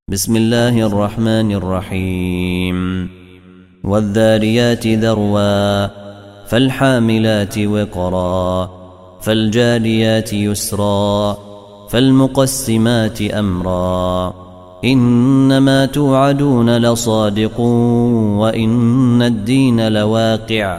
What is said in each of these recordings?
بسم الله الرحمن الرحيم والذاريات ذروا فالحاملات وقرا فالجاريات يسرا فالمقسمات أمرا إنما توعدون لصادق وإن الدين لواقع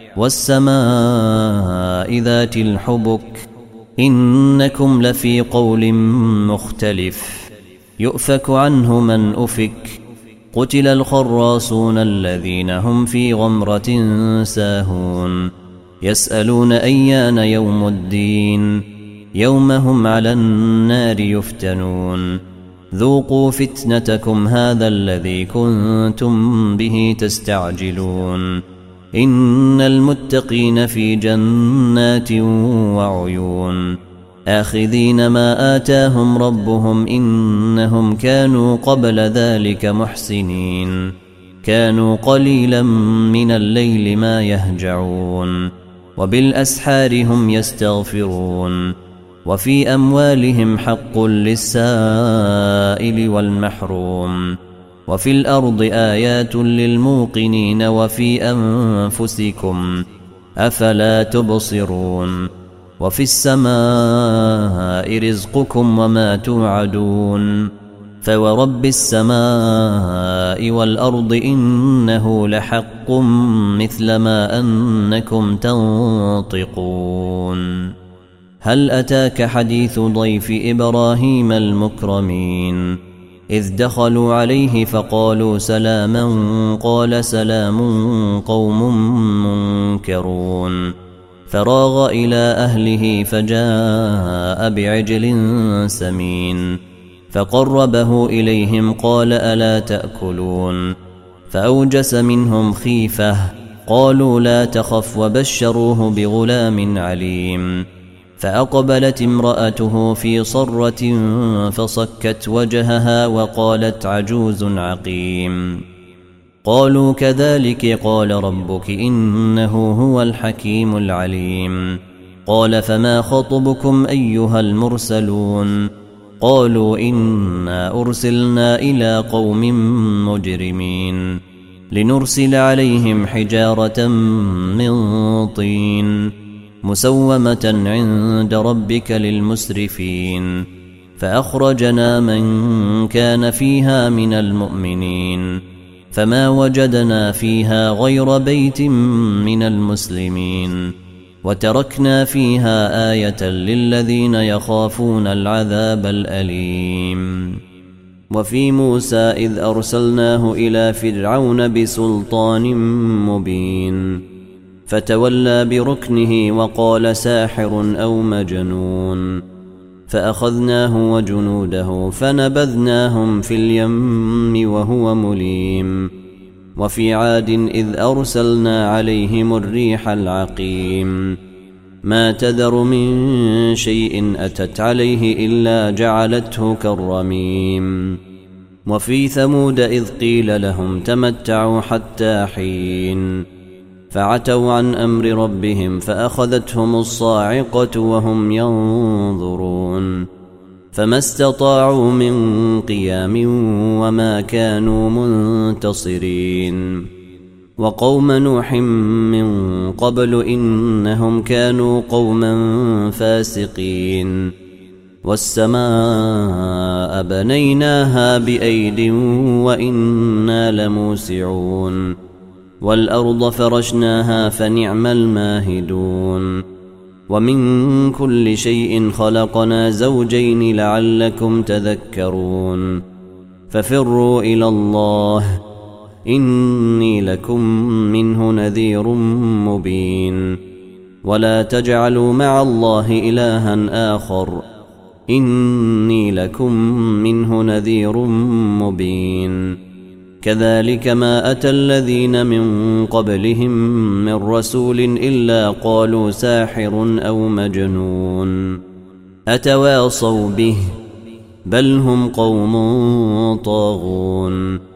والسماء ذات الحبك إنكم لفي قول مختلف يؤفك عنه من أفك قتل الخراصون الذين هم في غمرة ساهون يسألون أيان يوم الدين يوم هم على النار يفتنون ذوقوا فتنتكم هذا الذي كنتم به تستعجلون إن المتقين في جنات وعيون آخذين ما آتاهم ربهم إنهم كانوا قبل ذلك محسنين كانوا قليلا من الليل ما يهجعون وبالأسحار هم يستغفرون وفي أموالهم حق للسائل والمحروم وفي الأرض آيات للموقنين وفي أنفسكم أفلا تبصرون وفي السماء رزقكم وما توعدون فورب السماء والأرض إنه لحق مثل ما أنكم تنطقون هل أتاك حديث ضيف إبراهيم المكرمين إذ دخلوا عليه فقالوا سلاما قال سلام قوم منكرون فراغ إلى أهله فجاء بعجل سمين فقربه إليهم قال ألا تأكلون فأوجس منهم خيفة قالوا لا تخف وبشروه بغلام عليم فأقبلت امرأته في صرة فصكت وجهها وقالت عجوز عقيم قالوا كذلك قال ربك إنه هو الحكيم العليم قال فما خطبكم أيها المرسلون قالوا إنا أرسلنا إلى قوم مجرمين لنرسل عليهم حجارة من طين مسومة عند ربك للمسرفين فأخرجنا من كان فيها من المؤمنين فما وجدنا فيها غير بيت من المسلمين وتركنا فيها آية للذين يخافون العذاب الأليم وفي موسى إذ أرسلناه إلى فرعون بسلطان مبين فتولى بركنه وقال ساحر أو مجنون فأخذناه وجنوده فنبذناهم في اليم وهو مليم وفي عاد إذ أرسلنا عليهم الريح العقيم ما تذر من شيء أتت عليه إلا جعلته كالرميم وفي ثمود إذ قيل لهم تمتعوا حتى حين فعتوا عن أمر ربهم فأخذتهم الصاعقة وهم ينظرون فما استطاعوا من قيام وما كانوا منتصرين وقوم نوح من قبل إنهم كانوا قوما فاسقين والسماء بنيناها بأيد وإنا لموسعون والأرض فرشناها فنعم الماهدون ومن كل شيء خلقنا زوجين لعلكم تذكرون ففروا إلى الله إني لكم منه نذير مبين ولا تجعلوا مع الله إلها آخر إني لكم منه نذير مبين كذلك ما أتى الذين من قبلهم من رسول إلا قالوا ساحر أو مجنون أتواصوا به بل هم قوم طاغون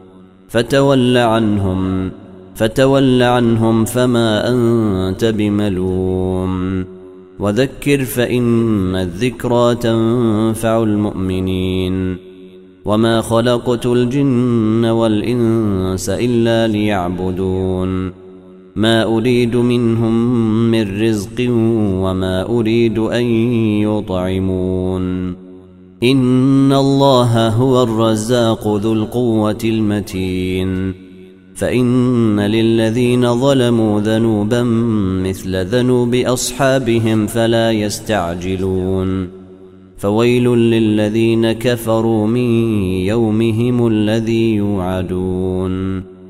فتول عنهم فما أنت بملوم وذكر فإن الذكرى تنفع المؤمنين وما خلقت الجن والإنس إلا ليعبدون ما أريد منهم من رزق وما أريد أن يطعمون إن الله هو الرزاق ذو القوة المتين فإن للذين ظلموا ذنوبا مثل ذنوب أصحابهم فلا يستعجلون فويل للذين كفروا من يومهم الذي يوعدون